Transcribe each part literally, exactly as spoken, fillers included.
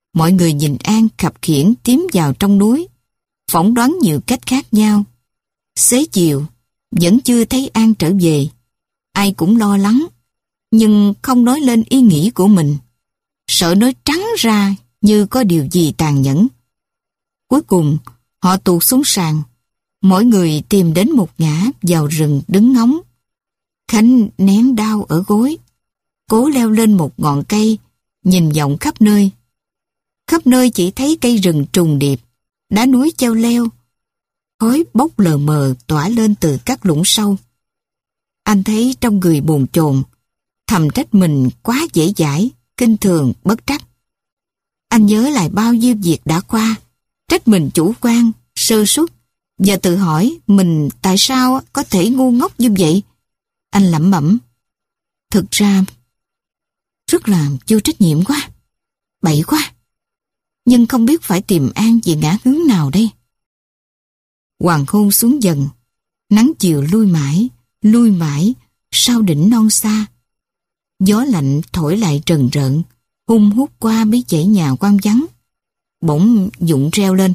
Mọi người nhìn An khập khiễng tiến vào trong núi, phỏng đoán nhiều cách khác nhau. Xế chiều, vẫn chưa thấy An trở về. Ai cũng lo lắng, nhưng không nói lên ý nghĩ của mình. Sợ nói trắng ra như có điều gì tàn nhẫn. Cuối cùng, họ tụt xuống sàn. Mỗi người tìm đến một ngã vào rừng đứng ngóng. Khánh nén đau ở gối, cố leo lên một ngọn cây, nhìn vọng khắp nơi. Khắp nơi chỉ thấy cây rừng trùng điệp, đá núi cheo leo. Khói bốc lờ mờ tỏa lên từ các lũng sâu. Anh thấy trong người bồn chồn, thầm trách mình quá dễ dãi, kinh thường, bất trắc. Anh nhớ lại bao nhiêu việc đã qua, trách mình chủ quan, sơ suất, và tự hỏi mình tại sao có thể ngu ngốc như vậy. Anh lẩm bẩm, thực ra rất là vô trách nhiệm quá, bậy quá, nhưng không biết phải tìm An về ngã hướng nào đây. Hoàng hôn xuống dần, nắng chiều lui mãi, lui mãi sau đỉnh non xa. Gió lạnh thổi lại trần rợn, hung hút qua mấy dãy nhà quan vắng. Bỗng Dụng reo lên,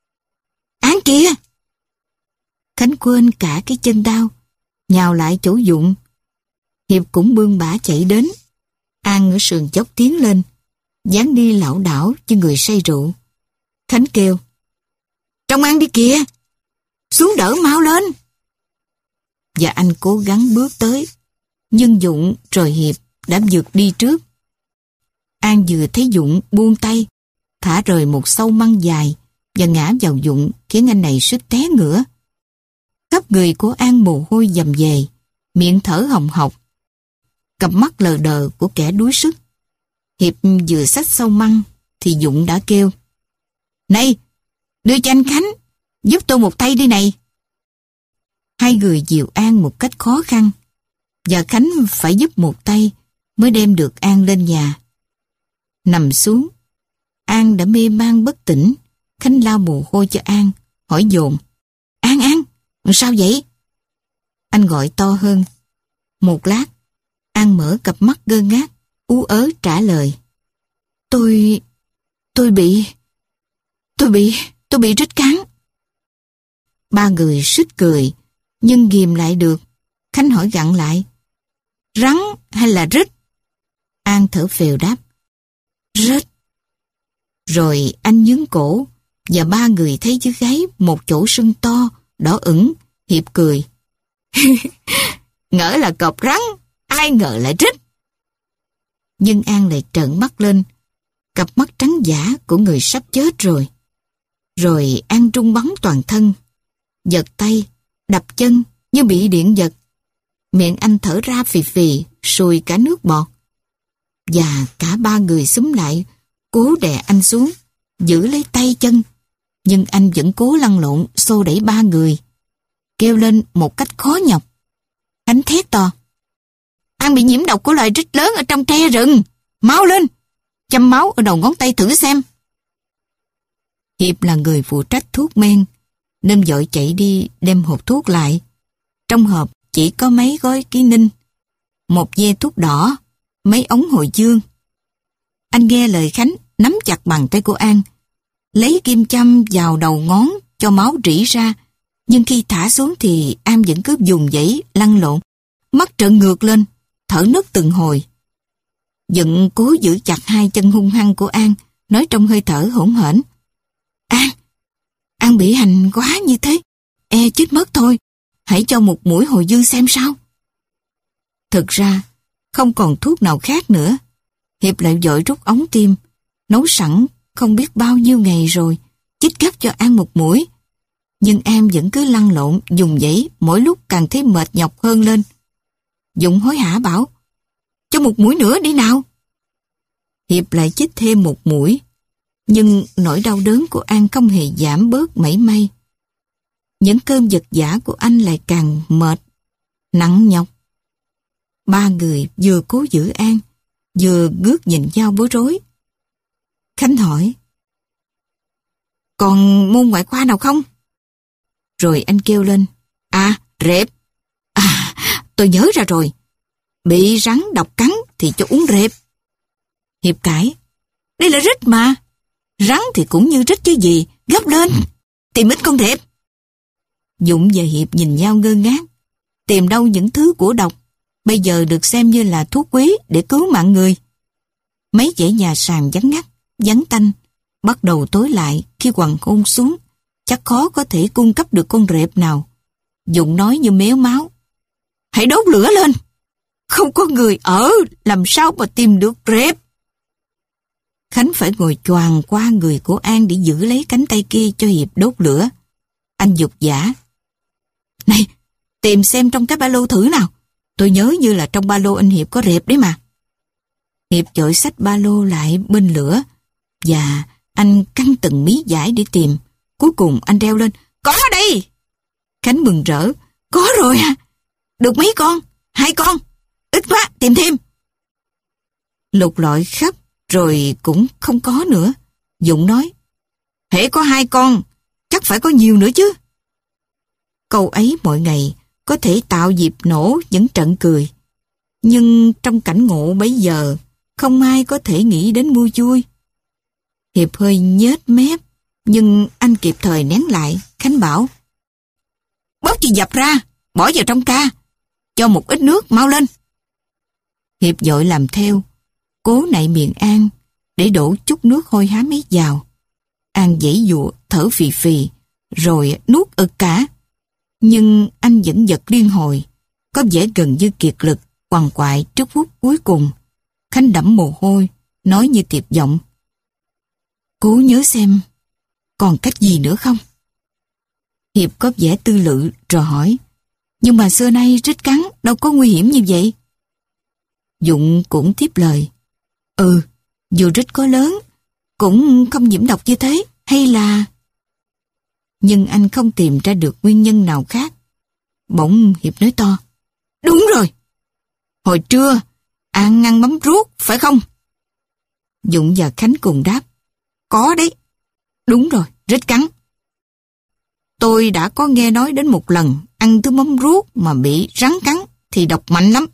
An kìa! Khánh quên cả cái chân đau, nhào lại chỗ Dụng. Hiệp cũng bươn bả chạy đến. An ở sườn dốc tiến lên, dáng đi lảo đảo như người say rượu. Khánh kêu, Trong An đi kìa! Xuống đỡ mau lên! Và anh cố gắng bước tới, nhưng Dụng rồi Hiệp đã vượt đi trước. An vừa thấy Dụng buông tay, thả rời một sâu măng dài và ngã vào Dụng, khiến anh này suýt té ngửa. Khắp người của An mồ hôi dầm về, miệng thở hồng hộc, cặp mắt lờ đờ của kẻ đuối sức. Hiệp vừa xách sâu măng thì Dụng đã kêu, Này, đưa cho anh Khánh, giúp tôi một tay đi này. Hai người dìu An một cách khó khăn, và Khánh phải giúp một tay mới đem được An lên nhà. Nằm xuống, An đã mê man bất tỉnh. Khánh lau mồ hôi cho An, hỏi dồn, An, An, sao vậy? Anh gọi to hơn. Một lát, An mở cặp mắt ngơ ngác, ú ớ trả lời, Tôi... tôi bị... tôi bị... tôi bị rít cắn. Ba người suýt cười, nhưng ghìm lại được. Khánh hỏi gặng lại, Rắn hay là rít? An thở phèo đáp, Rít. Rồi anh nhướng cổ, và ba người thấy dưới gáy một chỗ sưng to, đỏ ửng. Hiệp cười, Ngỡ là cọp rắn, ai ngờ lại rít. Nhưng An lại trợn mắt lên, cặp mắt trắng dã của người sắp chết rồi. Rồi An rung bắn toàn thân, giật tay, đập chân như bị điện giật. Miệng anh thở ra phì phì, sùi cả nước bọt. Và cả ba người xúm lại, cố đè anh xuống, giữ lấy tay chân. Nhưng anh vẫn cố lăn lộn, xô đẩy ba người, kêu lên một cách khó nhọc. Anh thét to, An bị nhiễm độc của loài rít lớn ở trong tre rừng. Mau lên, châm máu ở đầu ngón tay thử xem. Hiệp là người phụ trách thuốc men, nên vội chạy đi đem hộp thuốc lại. Trong hộp chỉ có mấy gói ký ninh, một ve thuốc đỏ, mấy ống hồi dương. Anh nghe lời Khánh, nắm chặt bàn tay của An, lấy kim châm vào đầu ngón cho máu rỉ ra. Nhưng khi thả xuống thì An vẫn cứ dùng dãy lăn lộn, mắt trợn ngược lên, thở nức từng hồi. Dận cố giữ chặt hai chân hung hăng của An, nói trong hơi thở hỗn hển, An, An bị hành quá như thế, e chết mất thôi, hãy cho một mũi hồi dương xem sao. Thực ra, không còn thuốc nào khác nữa. Hiệp lại vội rút ống tim, nấu sẵn không biết bao nhiêu ngày rồi, chích gấp cho An một mũi. Nhưng An vẫn cứ lăn lộn, dùng dãy, mỗi lúc càng thấy mệt nhọc hơn lên. Dũng hối hả bảo, cho một mũi nữa đi nào. Hiệp lại chích thêm một mũi, nhưng nỗi đau đớn của An không hề giảm bớt mảy may. Những cơn giật giã của anh lại càng mệt, nặng nhọc. Ba người vừa cố giữ An, vừa ngước nhìn nhau bối rối. Khánh hỏi, còn môn ngoại khoa nào không? Rồi anh kêu lên, à, rệp. À, tôi nhớ ra rồi. Bị rắn độc cắn thì cho uống rệp. Hiệp cãi, đây là rít mà, Rắn thì cũng như rít chứ gì. Gấp lên, tìm ít con rệp. Dũng và Hiệp nhìn nhau ngơ ngác. Tìm đâu những thứ của độc, bây giờ được xem như là thuốc quý để cứu mạng người. Mấy dãy nhà sàn vắng ngắt, vắng tanh, bắt đầu tối lại khi hoàng hôn xuống. Chắc khó có thể cung cấp được con rệp nào. Dũng nói như méo máu. Hãy đốt lửa lên. Không có người ở, làm sao mà tìm được rệp. Khánh phải ngồi choàng qua người của An để giữ lấy cánh tay kia cho Hiệp đốt lửa. Anh giục giả. Này, tìm xem trong cái ba lô thử nào. Tôi nhớ như là trong ba lô anh Hiệp có rệp đấy mà. Hiệp chội xách ba lô lại bên lửa và anh căng từng mí vải để tìm. Cuối cùng anh reo lên. Có đây! Khánh mừng rỡ. Có rồi à? Được mấy con? Hai con? Ít quá, tìm thêm. Lục lọi khắp rồi cũng không có nữa. Dũng nói. Hễ có hai con, chắc phải có nhiều nữa chứ. Câu ấy mỗi ngày có thể tạo dịp nổ những trận cười. Nhưng trong cảnh ngộ bấy giờ, không ai có thể nghĩ đến mua vui. Hiệp hơi nhếch mép, nhưng anh kịp thời nén lại. Khánh bảo. Bóc gì dập ra, bỏ vào trong ca. Cho một ít nước, mau lên. Hiệp vội làm theo, cố nạy miệng An để đổ chút nước hôi hám ấy vào. An giãy giụa, thở phì phì, rồi nuốt ực cả. Nhưng anh vẫn giật liên hồi, có vẻ gần như kiệt lực, quằn quại trước phút cuối cùng. Khánh đẫm mồ hôi, nói như tiệp giọng. Cố nhớ xem, còn cách gì nữa không? Hiệp có vẻ tư lự rồi hỏi. Nhưng mà xưa nay rít cắn đâu có nguy hiểm như vậy. Dũng cũng tiếp lời. Ừ, dù rít có lớn, cũng không nhiễm độc như thế, hay là... Nhưng anh không tìm ra được nguyên nhân nào khác. Bỗng Hiệp nói to. Đúng rồi! Hồi trưa, An ăn mắm ruốc, phải không? Dũng và Khánh cùng đáp. Có đấy. Đúng rồi, rít cắn. Tôi đã có nghe nói đến một lần ăn thứ mắm ruốc mà bị rắn cắn thì độc mạnh lắm.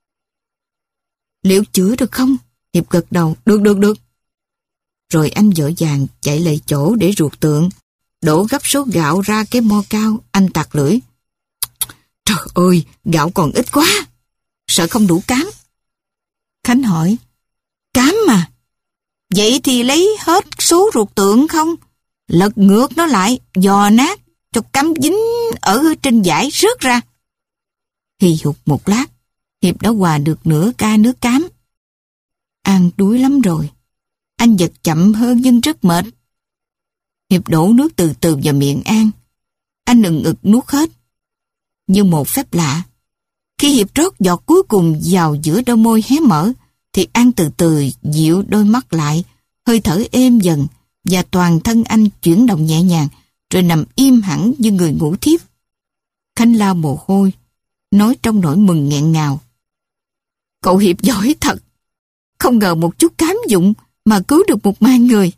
Liệu chữa được không? Hiệp gật đầu. Được, được, được. Rồi anh vội vàng chạy lại chỗ để ruột tượng, đổ gấp số gạo ra cái mo cao. Anh tặc lưỡi. Trời ơi, gạo còn ít quá. Sợ không đủ cám. Khánh hỏi. Cám mà. Vậy thì lấy hết số ruột tượng không? Lật ngược nó lại, dò nát, cho cám dính ở trên vải rớt ra. Hì hục một lát, Hiệp đã hòa được nửa ca nước cám. An đuối lắm rồi. Anh giật chậm hơn nhưng rất mệt. Hiệp đổ nước từ từ vào miệng An. Anh ừng ực nuốt hết. Như một phép lạ. Khi Hiệp rót giọt cuối cùng vào giữa đôi môi hé mở, thì An từ từ dịu đôi mắt lại, hơi thở êm dần, và toàn thân anh chuyển động nhẹ nhàng, rồi nằm im hẳn như người ngủ thiếp. Khánh lau mồ hôi, nói trong nỗi mừng nghẹn ngào. Cậu Hiệp giỏi thật. Không ngờ một chút cám dụng mà cứu được một mạng người.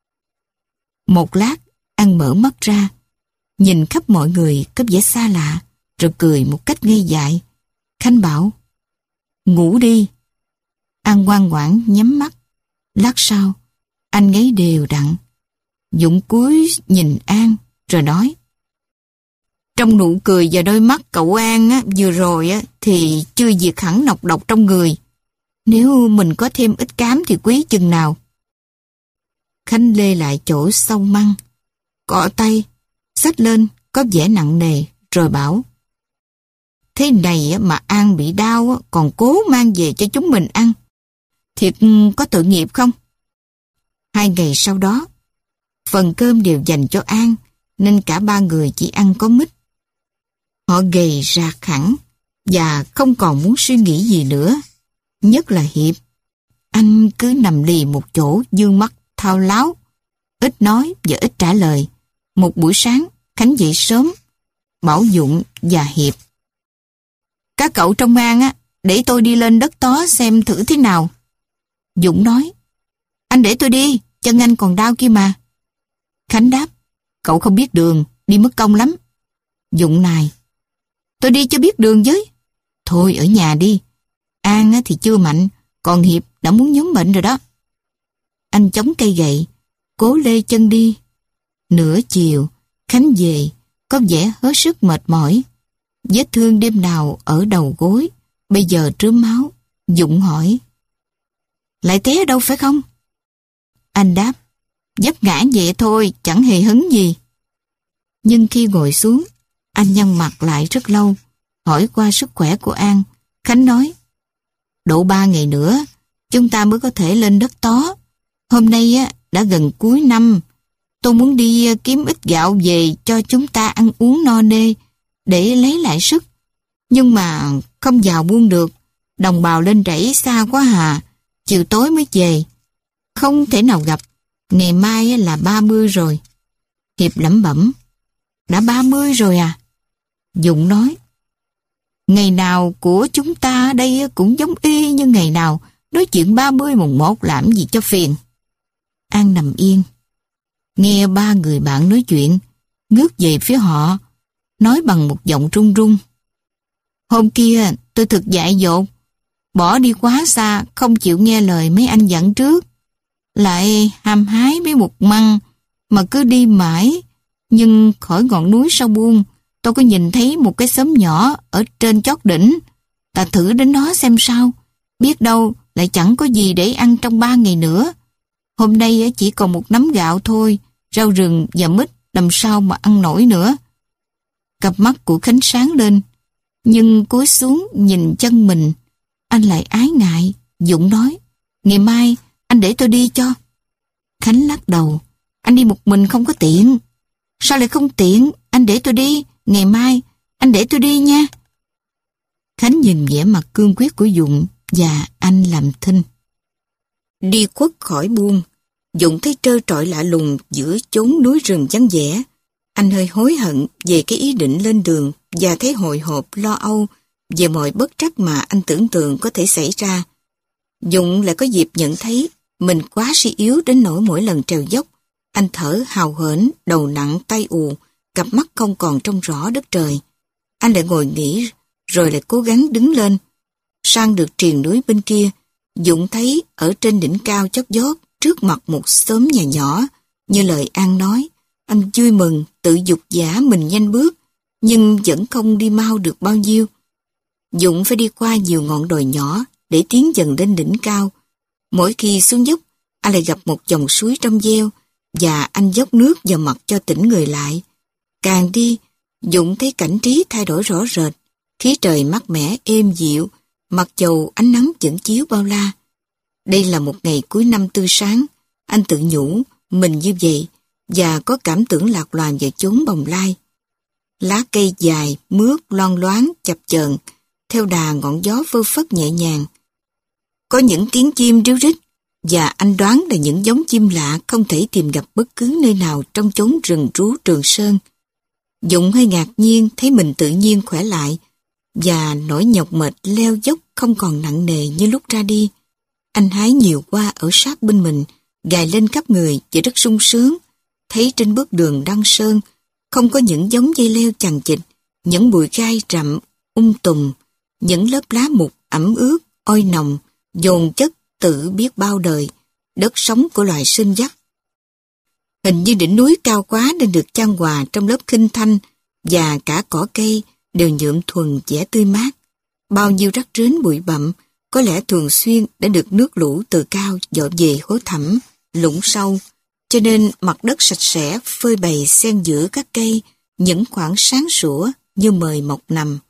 Một lát, An mở mắt ra, nhìn khắp mọi người có vẻ xa lạ, rồi cười một cách ngây dại. Khánh bảo, ngủ đi. An ngoan ngoãn nhắm mắt. Lát sau, anh ngáy đều đặn. Dũng cúi nhìn An, rồi nói. Trong nụ cười và đôi mắt cậu An á, vừa rồi á, thì chưa diệt hẳn nọc độc trong người. Nếu mình có thêm ít cám thì quý chừng nào. Khánh lê lại chỗ sau măng, cọ tay, xách lên có vẻ nặng nề, rồi bảo. Thế này á, mà An bị đau á, còn cố mang về cho chúng mình ăn. Thiệt có tội nghiệp không? Hai ngày sau đó, phần cơm đều dành cho An, nên cả ba người chỉ ăn có mít. Họ gầy rạc hẳn, và không còn muốn suy nghĩ gì nữa. Nhất là Hiệp. Anh cứ nằm lì một chỗ, dương mắt thao láo, ít nói và ít trả lời. Một buổi sáng, Khánh dậy sớm, bảo Dũng và Hiệp. Các cậu trong An á, để tôi đi lên đất tó xem thử thế nào. Dũng nói, anh để tôi đi, chân anh còn đau kia mà. Khánh đáp, cậu không biết đường, đi mất công lắm. Dũng nài, tôi đi cho biết đường với. Thôi ở nhà đi. An á thì chưa mạnh, còn Hiệp đã muốn nhúng bệnh rồi đó. Anh chống cây gậy, cố lê chân đi. Nửa chiều, Khánh về, có vẻ hết sức mệt mỏi. Vết thương đêm nào ở đầu gối, bây giờ trớm máu. Dũng hỏi, lại té ở đâu phải không? Anh đáp, vấp ngã vậy thôi, chẳng hề hấn gì. Nhưng khi ngồi xuống, anh nhăn mặt lại rất lâu, hỏi qua sức khỏe của An. Khánh nói, độ ba ngày nữa, chúng ta mới có thể lên đất tó. Hôm nay á, đã gần cuối năm. Tôi muốn đi kiếm ít gạo về cho chúng ta ăn uống no nê, để lấy lại sức. Nhưng mà không vào buôn được. Đồng bào lên rẫy xa quá hà, chiều tối mới về. Không thể nào gặp. Ngày mai là ba mươi rồi. Hiệp lẩm bẩm, đã ba mươi rồi à? Dũng nói, ngày nào của chúng ta đây cũng giống y như ngày nào. Nói chuyện ba mươi mùng một làm gì cho phiền. An nằm yên, nghe ba người bạn nói chuyện, ngước về phía họ, nói bằng một giọng run run. Hôm kia tôi thực dại dột, bỏ đi quá xa, không chịu nghe lời mấy anh dặn trước. Lại hàm hái mấy một măng, mà cứ đi mãi. Nhưng khỏi ngọn núi sau buôn, tôi có nhìn thấy một cái xóm nhỏ ở trên chót đỉnh. Ta thử đến đó xem sao, biết đâu lại chẳng có gì để ăn trong ba ngày nữa. Hôm nay chỉ còn một nắm gạo thôi, rau rừng và mít làm sao mà ăn nổi nữa. Cặp mắt của Khánh sáng lên, nhưng cúi xuống nhìn chân mình, anh lại ái ngại. Dũng nói, ngày mai anh để tôi đi cho. Khánh lắc đầu, anh đi một mình không có tiện. Sao lại không tiện? Anh để tôi đi, ngày mai anh để tôi đi nha. Khánh nhìn vẻ mặt cương quyết của Dũng và anh làm thinh. Đi khuất khỏi buôn, Dũng thấy trơ trọi lạ lùng giữa chốn núi rừng vắng vẻ. Anh hơi hối hận về cái ý định lên đường và thấy hồi hộp lo âu về mọi bất trắc mà anh tưởng tượng có thể xảy ra. Dũng lại có dịp nhận thấy mình quá suy yếu đến nỗi mỗi lần trèo dốc, anh thở hào hển, đầu nặng tay ù, cặp mắt không còn trông rõ đất trời. Anh lại ngồi nghỉ, rồi lại cố gắng đứng lên. Sang được triền núi bên kia, Dũng thấy ở trên đỉnh cao chót vót, trước mặt một xóm nhà nhỏ, như lời An nói. Anh vui mừng, tự dục giả mình nhanh bước, nhưng vẫn không đi mau được bao nhiêu. Dũng phải đi qua nhiều ngọn đồi nhỏ để tiến dần lên đỉnh cao. Mỗi khi xuống dốc, anh lại gặp một dòng suối trong veo, và anh dốc nước vào mặt cho tỉnh người lại. Càng đi, Dũng thấy cảnh trí thay đổi rõ rệt, khí trời mát mẻ êm dịu, mặc dầu ánh nắng vẫn chiếu bao la. Đây là một ngày cuối năm tươi sáng, anh tự nhủ mình như vậy, và có cảm tưởng lạc loàn về chốn bồng lai. Lá cây dài, mướt, loang loáng, chập chờn, theo đà ngọn gió phơ phất nhẹ nhàng. Có những tiếng chim ríu rít, và anh đoán là những giống chim lạ không thể tìm gặp bất cứ nơi nào trong chốn rừng rú Trường Sơn. Dũng hơi ngạc nhiên thấy mình tự nhiên khỏe lại, và nỗi nhọc mệt leo dốc không còn nặng nề như lúc ra đi. Anh hái nhiều hoa ở sát bên mình, gài lên khắp người và rất sung sướng. Thấy trên bước đường đăng sơn, không có những giống dây leo chằng chịt, những bụi gai rậm, um tùm, những lớp lá mục ẩm ướt, oi nồng, dồn chất tự biết bao đời, đất sống của loài sinh dắt. Hình như đỉnh núi cao quá nên được chan hòa trong lớp khinh thanh, và cả cỏ cây đều nhuộm thuần vẻ tươi mát. Bao nhiêu rắc rến bụi bặm, có lẽ thường xuyên đã được nước lũ từ cao dội về hố thẳm, lũng sâu, cho nên mặt đất sạch sẽ phơi bày xen giữa các cây, những khoảng sáng sủa như mời mọc nằm.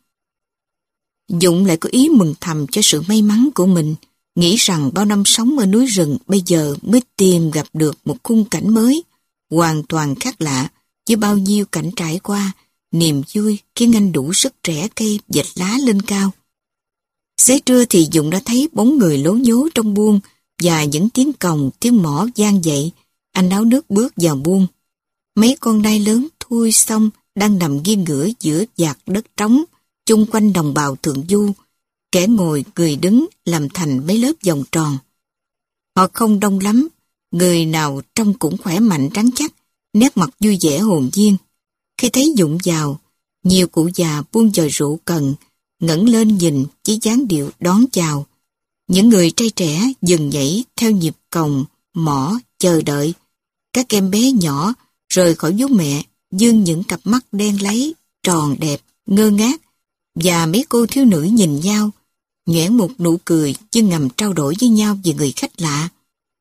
Dũng lại có ý mừng thầm cho sự may mắn của mình, nghĩ rằng bao năm sống ở núi rừng bây giờ mới tìm gặp được một khung cảnh mới, hoàn toàn khác lạ với bao nhiêu cảnh trải qua. Niềm vui khiến anh đủ sức rẽ cây dệt lá lên cao. Xế trưa thì Dũng đã thấy bóng người lố nhố trong buôn và những tiếng còng, tiếng mõ vang dậy. Anh náo nước bước vào buôn. Mấy con nai lớn thui xong đang nằm nghiêng ngửa giữa vạt đất trống, chung quanh đồng bào thượng du. Kẻ ngồi, người đứng làm thành mấy lớp vòng tròn. Họ không đông lắm, người nào trông cũng khỏe mạnh rắn chắc, nét mặt vui vẻ hồn nhiên. Khi thấy Dũng vào, nhiều cụ già buông dòi rượu cần, ngẩng lên nhìn với dáng điệu đón chào. Những người trai trẻ dừng nhảy theo nhịp còng, mõ, chờ đợi. Các em bé nhỏ rời khỏi vú mẹ, dương những cặp mắt đen láy, tròn đẹp, ngơ ngác, và mấy cô thiếu nữ nhìn nhau, nhoẻn một nụ cười như ngầm trao đổi với nhau về người khách lạ.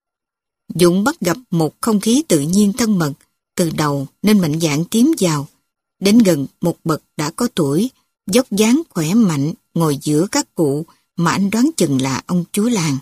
Dũng bắt gặp một không khí tự nhiên thân mật, từ đầu nên mạnh dạn tiến vào. Đến gần một bậc đã có tuổi, dốc dáng khỏe mạnh, ngồi giữa các cụ mà anh đoán chừng là ông chúa làng.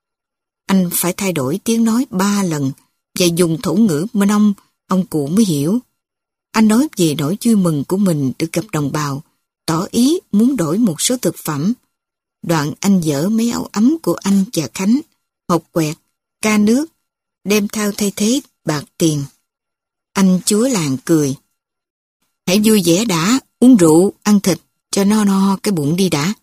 Anh phải thay đổi tiếng nói ba lần và dùng thổ ngữ Mơ Nông, ông cụ mới hiểu. Anh nói về nỗi vui mừng của mình được gặp đồng bào, tỏ ý muốn đổi một số thực phẩm. Đoạn anh dỡ mấy áo ấm của anh và Khánh, hộp quẹt, ca nước, đem theo thay thế bạc tiền. Anh chúa làng cười. Hãy vui vẻ đã, uống rượu, ăn thịt, cho no no cái bụng đi đã.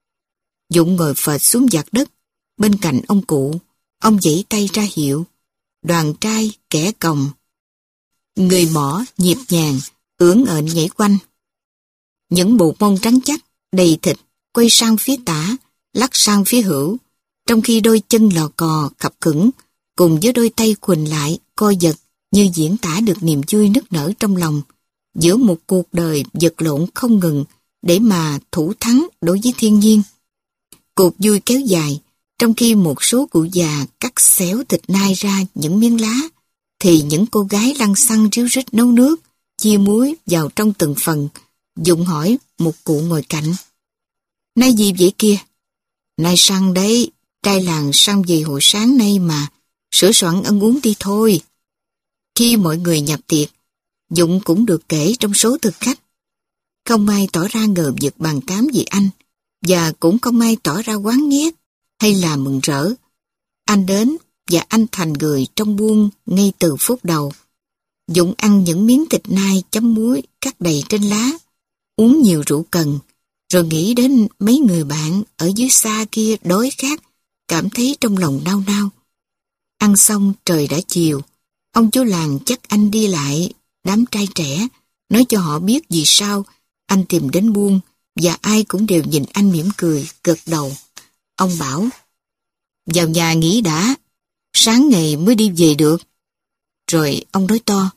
Dũng ngồi phệt xuống giặt đất, bên cạnh ông cụ, ông giãy tay ra hiệu. Đoàn trai, kẻ còng, người mỏ, nhịp nhàng, ưỡn ợn nhảy quanh. Những bộ mông trắng chắc, đầy thịt, quay sang phía tả, lắc sang phía hữu, trong khi đôi chân lò cò, khập khững, cùng với đôi tay khuỳnh lại, co giật, như diễn tả được niềm vui nức nở trong lòng, giữa một cuộc đời vật lộn không ngừng, để mà thủ thắng đối với thiên nhiên. Cuộc vui kéo dài, trong khi một số cụ già cắt xéo thịt nai ra những miếng lá, thì những cô gái lăn xăng ríu rít nấu nước, chia muối vào trong từng phần. Dũng hỏi một cụ ngồi cạnh. Nay gì vậy kia? Nay săn đấy, trai làng săn về hồi sáng nay mà, sửa soạn ăn uống đi thôi. Khi mọi người nhập tiệc, Dũng cũng được kể trong số thực khách. Không ai tỏ ra ngờ vực bàn cám vì anh, và cũng không ai tỏ ra oán ghét hay là mừng rỡ. Anh đến và anh thành người trong buôn ngay từ phút đầu. Dũng ăn những miếng thịt nai chấm muối cắt đầy trên lá, uống nhiều rượu cần, rồi nghĩ đến mấy người bạn ở dưới xa kia đói khát, cảm thấy trong lòng nao nao. Ăn xong trời đã chiều, ông chú làng chắc anh đi lại đám trai trẻ, nói cho họ biết vì sao anh tìm đến buôn, và ai cũng đều nhìn anh mỉm cười, gật đầu. Ông bảo, vào nhà nghỉ đã, sáng ngày mới đi về được. Rồi ông nói to,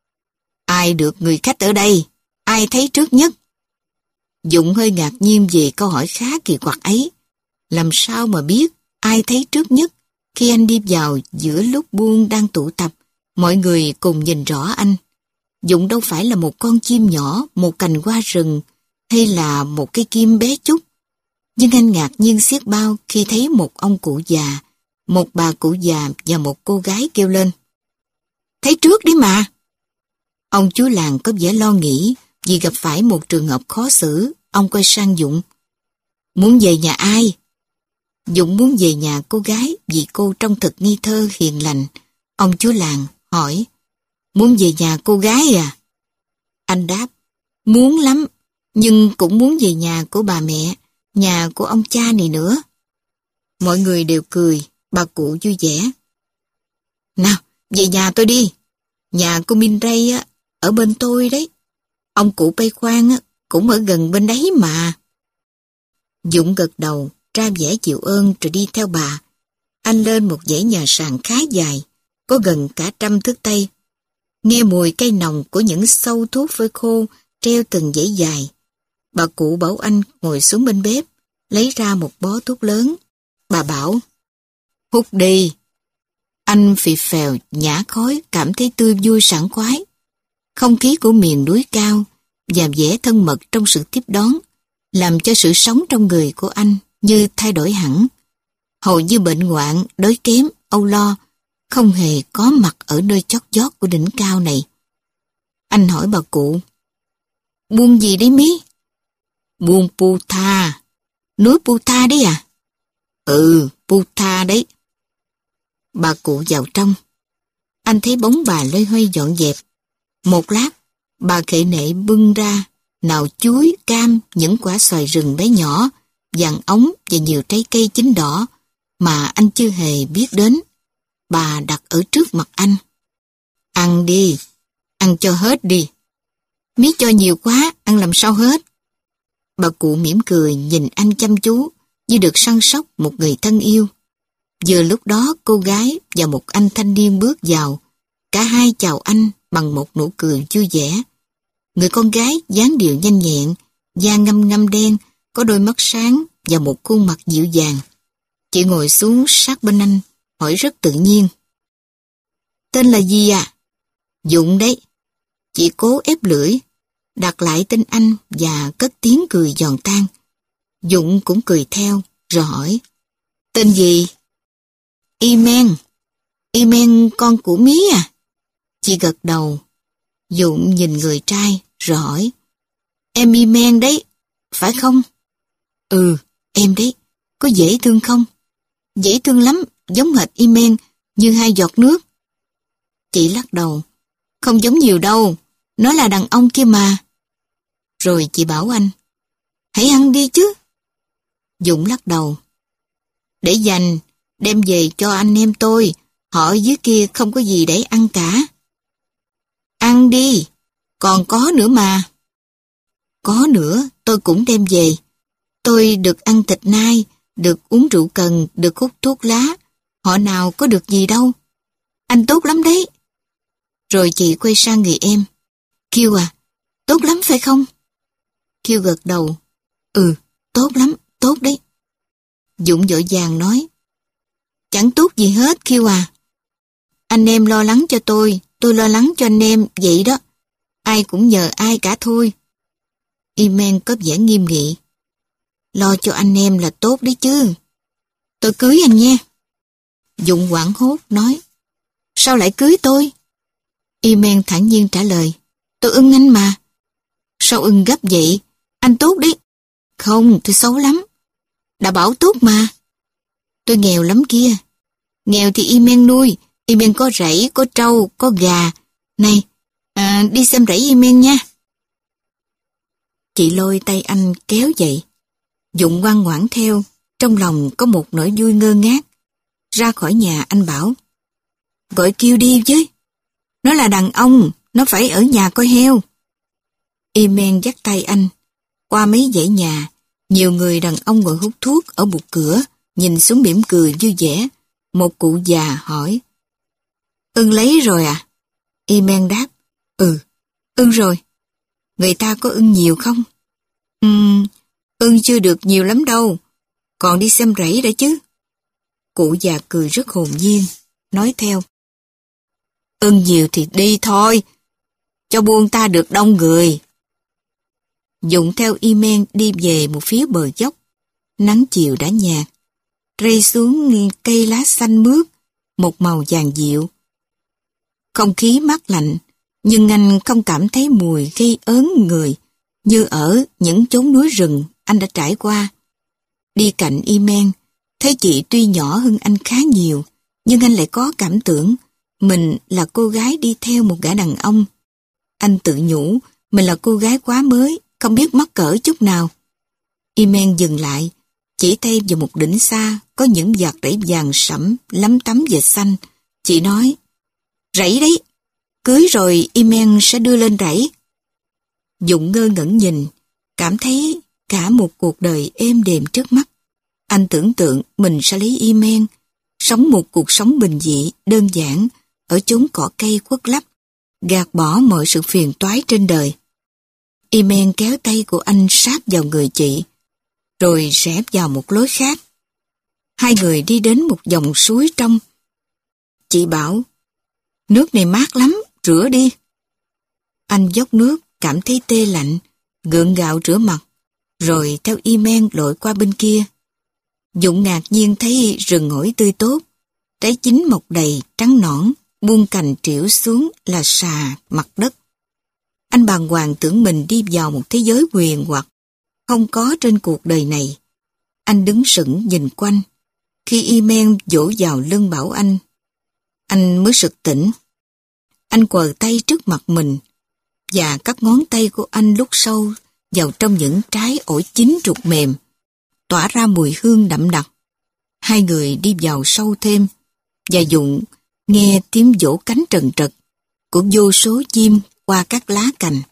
ai được người khách ở đây, ai thấy trước nhất? Dũng hơi ngạc nhiên về câu hỏi khá kỳ quặc ấy. Làm sao mà biết ai thấy trước nhất khi anh đi vào giữa lúc buôn đang tụ tập, mọi người cùng nhìn rõ anh. Dũng đâu phải là một con chim nhỏ, một cành hoa rừng, hay là một cây kim bé chút. Nhưng anh ngạc nhiên xiết bao khi thấy một ông cụ già, một bà cụ già và một cô gái kêu lên. Thấy trước đi mà! Ông chú làng có vẻ lo nghĩ vì gặp phải một trường hợp khó xử. Ông quay sang Dũng. Muốn về nhà ai? Dũng muốn về nhà cô gái vì cô trông thật nghi thơ hiền lành. Ông chú làng hỏi. Muốn về nhà cô gái à? Anh đáp. Muốn lắm, nhưng cũng muốn về nhà của bà mẹ, nhà của ông cha này nữa. Mọi người đều cười, bà cụ vui vẻ. Nào, về nhà tôi đi. Nhà cô Minh Ray á, ở bên tôi đấy. Ông cụ Pây Khoan á, cũng ở gần bên đấy mà. Dũng gật đầu, ra vẻ chịu ơn rồi đi theo bà. Anh lên một dãy nhà sàn khá dài, có gần cả trăm thước tây. Nghe mùi cây nồng của những sâu thuốc phơi khô treo từng dãy dài. Bà cụ bảo anh ngồi xuống bên bếp, lấy ra một bó thuốc lớn. Bà bảo, hút đi. Anh phì phèo nhả khói, cảm thấy tươi vui sảng khoái. Không khí của miền núi cao và vẻ thân mật trong sự tiếp đón làm cho sự sống trong người của anh như thay đổi hẳn. Hầu như bệnh hoạn, đói kém, âu lo không hề có mặt ở nơi chót vót của đỉnh cao này. Anh hỏi bà cụ, buôn gì đấy mí? Buôn Putha. Núi Putha đấy à? Ừ, Putha đấy. Bà cụ vào trong. Anh thấy bóng bà loay hoay dọn dẹp. Một lát, bà khệ nệ bưng ra nào chuối, cam, những quả xoài rừng bé nhỏ, vàng ống và nhiều trái cây chín đỏ mà anh chưa hề biết đến. Bà đặt ở trước mặt anh. Ăn đi, ăn cho hết đi. Mí cho nhiều quá, ăn làm sao hết. Bà cụ mỉm cười nhìn anh chăm chú như được săn sóc một người thân yêu. Vừa lúc đó cô gái và một anh thanh niên bước vào. Cả hai chào anh bằng một nụ cười vui vẻ. Người con gái dáng điệu nhanh nhẹn, da ngăm ngăm đen, có đôi mắt sáng và một khuôn mặt dịu dàng. Chị ngồi xuống sát bên anh, hỏi rất tự nhiên. Tên là gì à? Dũng đấy. Chị cố ép lưỡi, đặt lại tên anh và cất tiếng cười giòn tan. Dũng cũng cười theo, rồi hỏi. Tên gì? Y-men. Y-men con của Mí à? Chị gật đầu. Dũng nhìn người trai, rồi hỏi. Em Y-men đấy, phải không? Ừ, em đấy. Có dễ thương không? Dễ thương lắm, giống hệt Y-men, như hai giọt nước. Chị lắc đầu. Không giống nhiều đâu, nó là đàn ông kia mà. Rồi chị bảo anh. Hãy ăn đi chứ. Dũng lắc đầu. Để dành, đem về cho anh em tôi, họ ở dưới kia không có gì để ăn cả. Ăn đi, còn có nữa mà. Có nữa, tôi cũng đem về. Tôi được ăn thịt nai, được uống rượu cần, được hút thuốc lá. Họ nào có được gì đâu. Anh tốt lắm đấy. Rồi chị quay sang người em. Kiều à, tốt lắm phải không? Kiều gật đầu. Ừ, tốt lắm, tốt đấy. Dũng vội vàng nói. Chẳng tốt gì hết Kiều à. Anh em lo lắng cho tôi, tôi lo lắng cho anh em, vậy đó. Ai cũng nhờ ai cả thôi. Y-men có vẻ nghiêm nghị. Lo cho anh em là tốt đấy chứ. Tôi cưới anh nha. Dũng hoảng hốt nói. Sao lại cưới tôi? Y-men thản nhiên trả lời. Tôi ưng anh mà. Sao ưng gấp vậy? Anh tốt đấy. Không, tôi xấu lắm. Đã bảo tốt mà. Tôi nghèo lắm kia. Nghèo thì Y-men nuôi. Y-men có rẫy, có trâu, có gà. Này, à, đi xem rẫy Y-men nha. Chị lôi tay anh kéo dậy. Dũng ngoan ngoãn theo, trong lòng có một nỗi vui ngơ ngác. Ra khỏi nhà anh bảo. Gọi Kiều đi chứ. Nó là đàn ông, nó phải ở nhà coi heo. Y-men dắt tay anh. Qua mấy dãy nhà, nhiều người đàn ông ngồi hút thuốc ở bục cửa, nhìn xuống mỉm cười vui vẻ. Một cụ già hỏi. Ưng lấy rồi à? Y-men đáp. Ừ, ưng rồi. Người ta có ưng nhiều không? Ừm, ưng chưa được nhiều lắm đâu. Còn đi xem rẫy đã chứ. Cụ già cười rất hồn nhiên, nói theo. Ưng nhiều thì đi thôi, cho buôn ta được đông người. Dũng theo Y-men đi về một phía bờ dốc. Nắng chiều đã nhạt, rơi xuống cây lá xanh mướt, một màu vàng dịu. Không khí mát lạnh, nhưng anh không cảm thấy mùi gây ớn người như ở những chốn núi rừng anh đã trải qua. Đi cạnh Y-men, thấy chị tuy nhỏ hơn anh khá nhiều, nhưng anh lại có cảm tưởng mình là cô gái đi theo một gã đàn ông. Anh tự nhủ mình là cô gái quá mới, không biết mắc cỡ chút nào. Y-men dừng lại, chỉ tay vào một đỉnh xa có những vạt rẫy vàng sẫm lấm tấm vệt xanh. Chị nói, rẫy đấy, cưới rồi Y-men sẽ đưa lên rẫy. Dũng ngơ ngẩn nhìn, cảm thấy cả một cuộc đời êm đềm trước mắt. Anh tưởng tượng mình sẽ lấy Y-men, sống một cuộc sống bình dị, đơn giản, ở chốn cỏ cây khuất lấp, gạt bỏ mọi sự phiền toái trên đời. Y-men kéo tay của anh sát vào người chị, rồi rẽ vào một lối khác. Hai người đi đến một dòng suối trong. Chị bảo, nước này mát lắm, rửa đi. Anh dốc nước, cảm thấy tê lạnh, gượng gạo rửa mặt, rồi theo Y-men lội qua bên kia. Dũng ngạc nhiên thấy rừng ổi tươi tốt, trái chín mọc đầy, trắng nõn, buông cành trĩu xuống là xà mặt đất. Anh bàng hoàng tưởng mình đi vào một thế giới huyền hoặc, không có trên cuộc đời này. Anh đứng sững nhìn quanh, khi Y-men vỗ vào lưng bảo anh. Anh mới sực tỉnh. Anh quờ tay trước mặt mình, và các ngón tay của anh lúc sâu vào trong những trái ổi chín ruột mềm, tỏa ra mùi hương đậm đặc. Hai người đi vào sâu thêm, và Dũng nghe tiếng vỗ cánh trần trật của vô số chim qua các lá cành.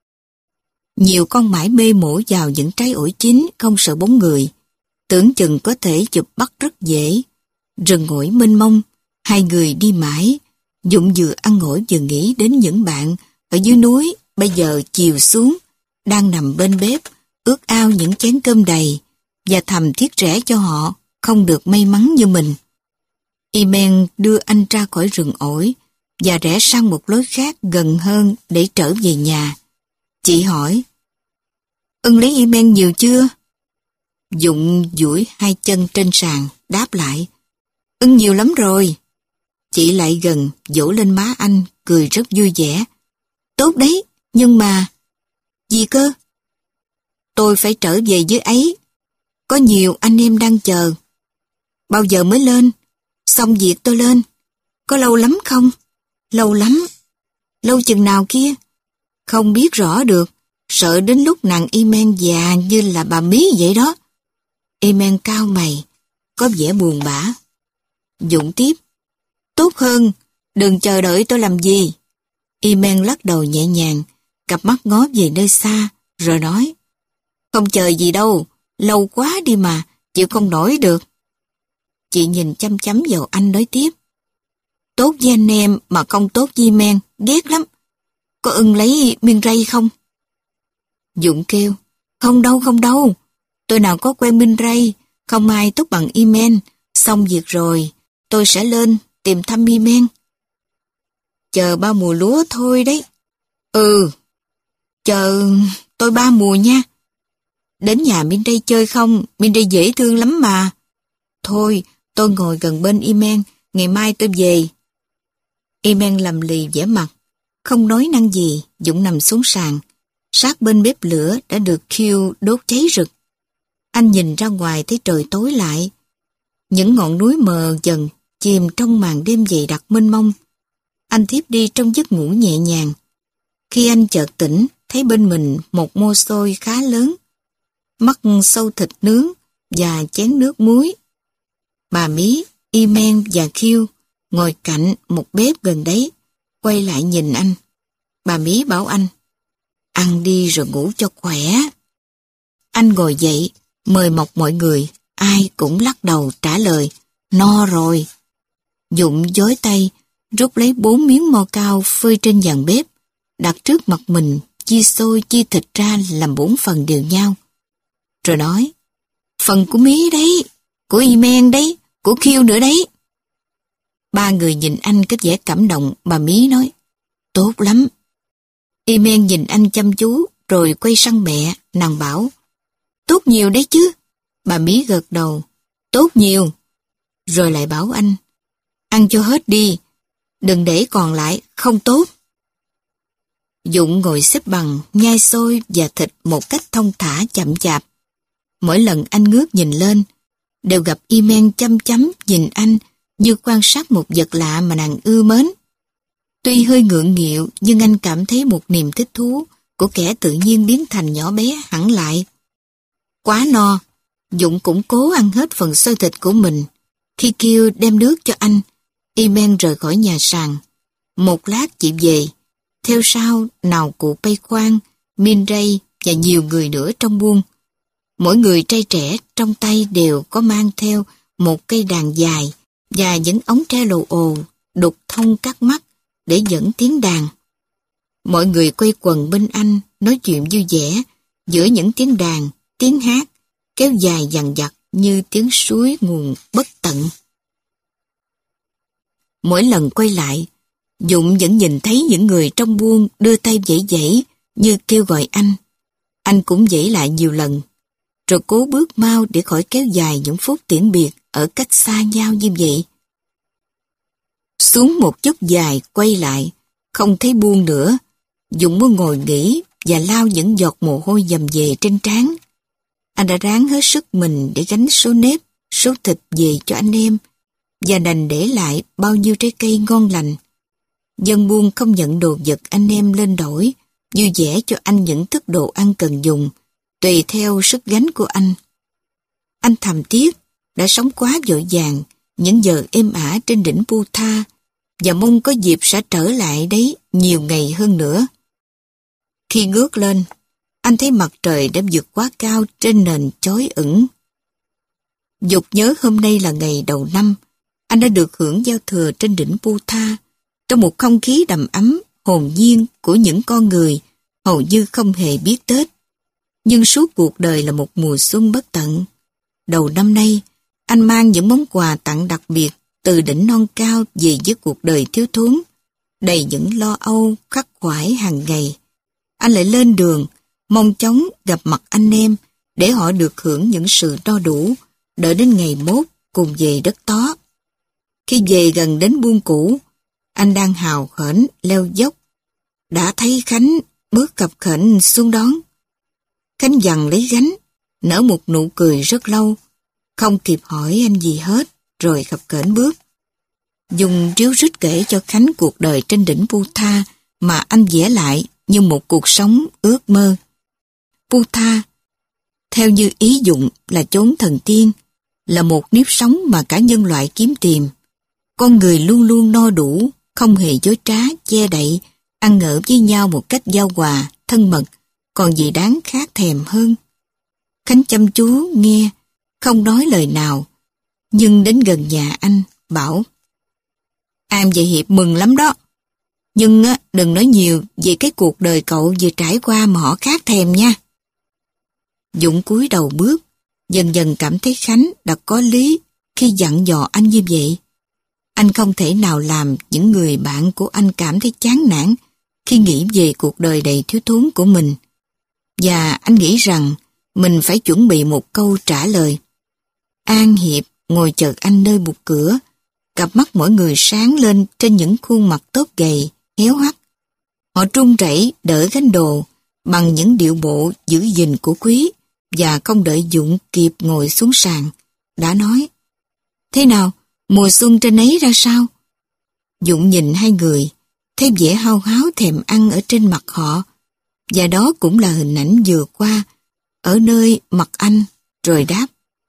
Nhiều con mải mê mổ vào những trái ổi chín không sợ bóng người, tưởng chừng có thể chụp bắt rất dễ. Rừng ổi mênh mông, hai người đi mãi, Dũng vừa ăn ổi vừa nghĩ đến những bạn ở dưới núi bây giờ chiều xuống, đang nằm bên bếp, ước ao những chén cơm đầy, và thầm thiết rẻ cho họ không được may mắn như mình. Imen đưa anh ra khỏi rừng ổi và rẽ sang một lối khác gần hơn để trở về nhà. Chị hỏi, Ưng lấy Imen nhiều chưa? Dũng duỗi hai chân trên sàn, đáp lại, Ưng nhiều lắm rồi. Chị lại gần, vỗ lên má anh, cười rất vui vẻ. Tốt đấy, nhưng mà... Gì cơ? Tôi phải trở về với ấy. Có nhiều anh em đang chờ. Bao giờ mới lên? Xong việc tôi lên. Có lâu lắm không? Lâu lắm. Lâu chừng nào kia? Không biết rõ được. Sợ đến lúc nàng Imen già như là bà Mí vậy đó. Imen cau mày, có vẻ buồn bã. Dũng tiếp. Tốt hơn, đừng chờ đợi tôi làm gì. Imen lắc đầu nhẹ nhàng, cặp mắt ngó về nơi xa, rồi nói. Không chờ gì đâu, lâu quá đi mà, chịu không nổi được. Chị nhìn chăm chăm vào anh nói tiếp. Tốt với anh em mà không tốt với men, ghét lắm. Có ưng lấy miên ray không? Dũng kêu, không đâu không đâu, tôi nào có quen miên ray, không ai tốt bằng Imen, xong việc rồi, tôi sẽ lên tìm thăm Imen. Chờ ba mùa lúa thôi đấy. Ừ, chờ tôi ba mùa nha. Đến nhà Miên Ray chơi không? Miên Ray dễ thương lắm mà. Thôi, tôi ngồi gần bên Imen, ngày mai tôi về. Imen lầm lì vẻ mặt, không nói năng gì. Dũng nằm xuống sàn, sát bên bếp lửa đã được Q đốt cháy rực. Anh nhìn ra ngoài thấy trời tối lại. Những ngọn núi mờ dần chìm trong màn đêm dày đặc mênh mông. Anh thiếp đi trong giấc ngủ nhẹ nhàng. Khi anh chợt tỉnh, thấy bên mình một mô xôi khá lớn, mắt sâu thịt nướng và chén nước muối. Bà Mí, Imen và Q ngồi cạnh một bếp gần đấy, quay lại nhìn anh. Bà Mí bảo anh, ăn đi rồi ngủ cho khỏe. Anh ngồi dậy, mời mọc mọi người, ai cũng lắc đầu trả lời, no rồi. Dũng dối tay, rút lấy bốn miếng mo cao phơi trên dàn bếp, đặt trước mặt mình, chia xôi chia thịt ra làm bốn phần đều nhau. Rồi nói, phần của Mí đấy, của Imen đấy, của Q nữa đấy. Ba người nhìn anh kết vẻ cảm động, bà Mí nói, tốt lắm. Imen nhìn anh chăm chú, rồi quay sang mẹ, nàng bảo, tốt nhiều đấy chứ. Bà Mí gật đầu, tốt nhiều. Rồi lại bảo anh, ăn cho hết đi, đừng để còn lại, không tốt. Dũng ngồi xếp bằng, nhai xôi và thịt một cách thông thả chậm chạp. Mỗi lần anh ngước nhìn lên, đều gặp Imen chăm chăm nhìn anh như quan sát một vật lạ mà nàng ưa mến. Tuy hơi ngượng nghịu, nhưng anh cảm thấy một niềm thích thú của kẻ tự nhiên biến thành nhỏ bé hẳn lại. Quá no, Dũng cũng cố ăn hết phần xôi thịt của mình. Khi kêu đem nước cho anh, Imen rời khỏi nhà sàn. Một lát chị về, theo sau nào cụ Pây Khoan, Miên Ray và nhiều người nữa trong buôn. Mỗi người trai trẻ trong tay đều có mang theo một cây đàn dài và những ống tre lồ ồ đục thông các mắt để dẫn tiếng đàn. Mọi người quay quần bên anh nói chuyện vui vẻ giữa những tiếng đàn, tiếng hát kéo dài dằng dặc như tiếng suối nguồn bất tận. Mỗi lần quay lại, Dũng vẫn nhìn thấy những người trong buôn đưa tay vẫy vẫy như kêu gọi anh. Anh cũng vẫy lại nhiều lần, rồi cố bước mau để khỏi kéo dài những phút tiễn biệt ở cách xa nhau như vậy. Xuống một chút dài quay lại, không thấy buôn nữa, Dũng muốn ngồi nghỉ và lau những giọt mồ hôi dầm về trên trán. Anh đã ráng hết sức mình để gánh số nếp, số thịt về cho anh em, và đành để lại bao nhiêu trái cây ngon lành. Dân buôn không nhận đồ vật anh em lên đổi, vui vẻ cho anh những thức đồ ăn cần dùng, tùy theo sức gánh của anh. Anh thầm tiếc đã sống quá vội vàng những giờ êm ả trên đỉnh Putha, và mong có dịp sẽ trở lại đấy nhiều ngày hơn nữa. Khi ngước lên, anh thấy mặt trời đã vượt quá cao trên nền chói ửng. Dục nhớ hôm nay là ngày đầu năm, anh đã được hưởng giao thừa trên đỉnh Putha, trong một không khí đầm ấm, hồn nhiên của những con người hầu như không hề biết Tết. Nhưng suốt cuộc đời là một mùa xuân bất tận. Đầu năm nay, anh mang những món quà tặng đặc biệt từ đỉnh non cao về với cuộc đời thiếu thốn, đầy những lo âu khắc khoải hàng ngày. Anh lại lên đường, mong chóng gặp mặt anh em để họ được hưởng những sự no đủ, đợi đến ngày mốt cùng về đất tó. Khi về gần đến buôn cũ, anh đang hào hển leo dốc, đã thấy Khánh bước khập khểnh xuống đón. Khánh giằng lấy gánh, nở một nụ cười rất lâu, không kịp hỏi anh gì hết, rồi khập khểnh bước. Dung ríu rít kể cho Khánh cuộc đời trên đỉnh Putha mà anh vẽ lại như một cuộc sống ước mơ. Putha, theo như ý dụng là chốn thần tiên, là một nếp sống mà cả nhân loại kiếm tìm. Con người luôn luôn no đủ, không hề dối trá, che đậy, ăn ở với nhau một cách giao hòa, thân mật, còn gì đáng khát thèm hơn. Khánh chăm chú nghe, không nói lời nào, nhưng đến gần nhà anh, bảo: An và Hiệp mừng lắm đó, nhưng á, đừng nói nhiều về cái cuộc đời cậu vừa trải qua mà họ khát thèm nha. Dũng cúi đầu bước, dần dần cảm thấy Khánh đã có lý khi dặn dò anh như vậy. Anh không thể nào làm những người bạn của anh cảm thấy chán nản khi nghĩ về cuộc đời đầy thiếu thốn của mình. Và anh nghĩ rằng mình phải chuẩn bị một câu trả lời. An, Hiệp ngồi chờ anh nơi bục cửa, cặp mắt mỗi người sáng lên trên những khuôn mặt tốt gầy, héo hắt. Họ trung rẩy đỡ gánh đồ bằng những điệu bộ giữ gìn của quý, và không đợi Dũng kịp ngồi xuống sàn, đã nói: Thế nào, mùa xuân trên ấy ra sao? Dũng nhìn hai người, thấy vẻ hao háo thèm ăn ở trên mặt họ, và đó cũng là hình ảnh vừa qua ở nơi mặt anh, rồi đáp: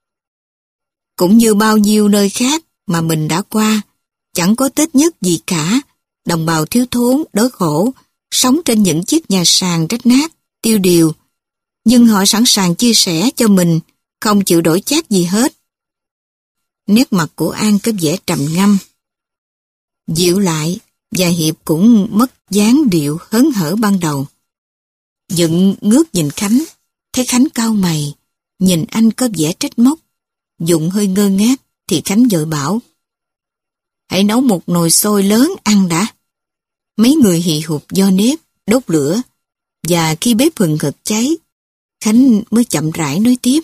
Cũng như bao nhiêu nơi khác mà mình đã qua, chẳng có Tết nhất gì cả. Đồng bào thiếu thốn, đói khổ, sống trên những chiếc nhà sàn rách nát, tiêu điều, nhưng họ sẵn sàng chia sẻ cho mình, không chịu đổi chác gì hết. Nét mặt của An có vẻ trầm ngâm, dịu lại, và Hiệp cũng mất dáng điệu hớn hở ban đầu. Dũng ngước nhìn Khánh, thấy Khánh cau mày, nhìn anh có vẻ trách móc. Dũng hơi ngơ ngác, thì Khánh vội bảo: Hãy nấu một nồi xôi lớn ăn đã. Mấy người hì hục do nếp, đốt lửa, và khi bếp hừng hực cháy, Khánh mới chậm rãi nói tiếp: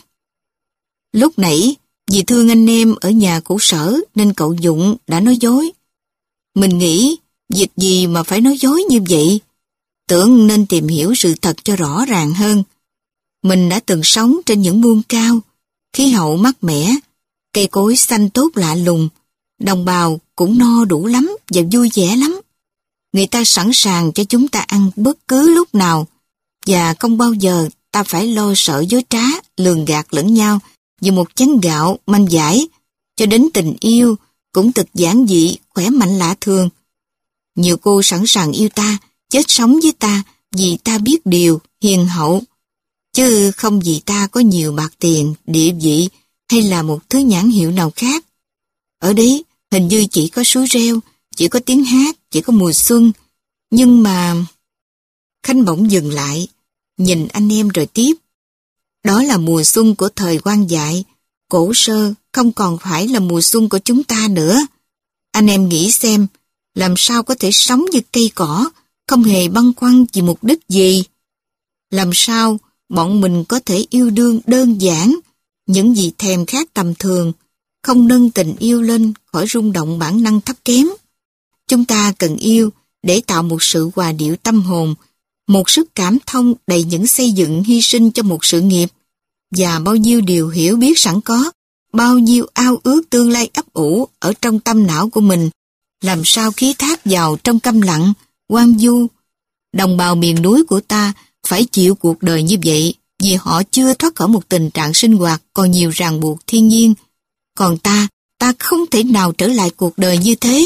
Lúc nãy, vì thương anh em ở nhà khổ sở nên cậu Dũng đã nói dối. Mình nghĩ, việc gì mà phải nói dối như vậy? Tưởng nên tìm hiểu sự thật cho rõ ràng hơn. Mình đã từng sống trên những buôn cao, khí hậu mát mẻ, cây cối xanh tốt lạ lùng, đồng bào cũng no đủ lắm và vui vẻ lắm. Người ta sẵn sàng cho chúng ta ăn bất cứ lúc nào, và không bao giờ ta phải lo sợ dối trá, lường gạt lẫn nhau vì một chén gạo manh dãi, cho đến tình yêu cũng thực giản dị, khỏe mạnh lạ thường. Nhiều cô sẵn sàng yêu ta, chết sống với ta vì ta biết điều, hiền hậu, chứ không vì ta có nhiều bạc tiền, địa vị hay là một thứ nhãn hiệu nào khác. Ở đấy hình như chỉ có suối reo, chỉ có tiếng hát, chỉ có mùa xuân. Nhưng mà... Khánh bỗng dừng lại, nhìn anh em rồi tiếp: Đó là mùa xuân của thời quan dại, cổ sơ, không còn phải là mùa xuân của chúng ta nữa. Anh em nghĩ xem, làm sao có thể sống như cây cỏ, không hề băn khoăn vì mục đích gì? Làm sao bọn mình có thể yêu đương đơn giản, những gì thèm khát tầm thường, không nâng tình yêu lên khỏi rung động bản năng thấp kém? Chúng ta cần yêu để tạo một sự hòa điệu tâm hồn, một sức cảm thông đầy những xây dựng hy sinh cho một sự nghiệp, và bao nhiêu điều hiểu biết sẵn có, bao nhiêu ao ước tương lai ấp ủ ở trong tâm não của mình, làm sao ký thác vào trong câm lặng, hoang vu. Đồng bào miền núi của ta phải chịu cuộc đời như vậy vì họ chưa thoát khỏi một tình trạng sinh hoạt còn nhiều ràng buộc thiên nhiên. Còn ta, ta không thể nào trở lại cuộc đời như thế.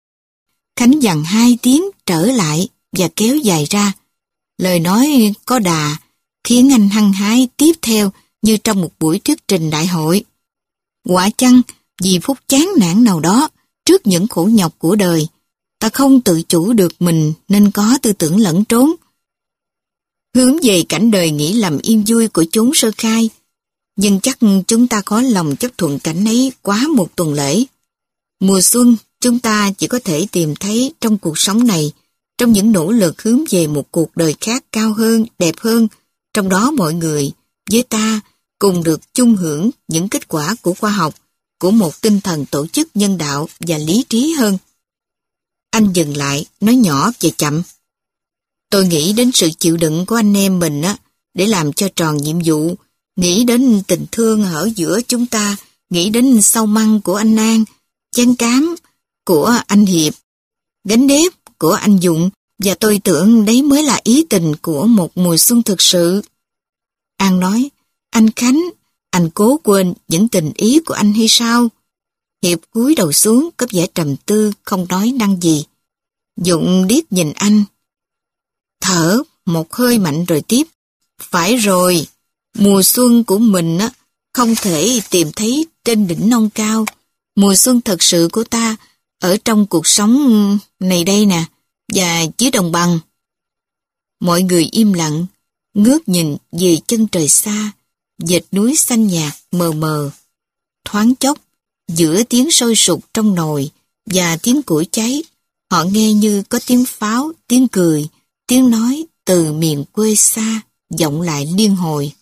Khánh dằn hai tiếng trở lại và kéo dài ra. Lời nói có đà, khiến anh hăng hái tiếp theo như trong một buổi thuyết trình đại hội. Quả chăng, vì phút chán nản nào đó, trước những khổ nhọc của đời, Ta không tự chủ được mình nên có tư tưởng lẫn trốn. Hướng về cảnh đời nghĩ làm yên vui của chốn sơ khai. Nhưng chắc chúng ta có lòng chấp thuận cảnh ấy quá một tuần lễ. Mùa xuân chúng ta chỉ có thể tìm thấy trong cuộc sống này, trong những nỗ lực hướng về một cuộc đời khác cao hơn, đẹp hơn, trong đó mọi người, với ta, cùng được chung hưởng những kết quả của khoa học, của một tinh thần tổ chức nhân đạo và lý trí hơn. Anh dừng lại, nói nhỏ và chậm. Tôi nghĩ đến sự chịu đựng của anh em mình á, để làm cho tròn nhiệm vụ, nghĩ đến tình thương ở giữa chúng ta, nghĩ đến sâu măng của anh An, chén cám của anh Hiệp, gánh đếp của anh Dụng, và tôi tưởng đấy mới là ý tình của một mùa xuân thực sự. An nói, anh Khánh, anh cố quên những tình ý của anh hay sao? Hiệp cúi đầu xuống, có vẻ trầm tư, không nói năng gì. Dụng liếc nhìn anh. Thở một hơi mạnh rồi tiếp. Phải rồi, mùa xuân của mình á, không thể tìm thấy trên đỉnh non cao. Mùa xuân thật sự của ta ở trong cuộc sống này đây nè, và dưới đồng bằng. Mọi người im lặng, ngước nhìn về chân trời xa, vệt núi xanh nhạt mờ mờ. Thoáng chốc, giữa tiếng sôi sục trong nồi và tiếng củi cháy, họ nghe như có tiếng pháo, tiếng cười, tiếng nói từ miền quê xa vọng lại liên hồi.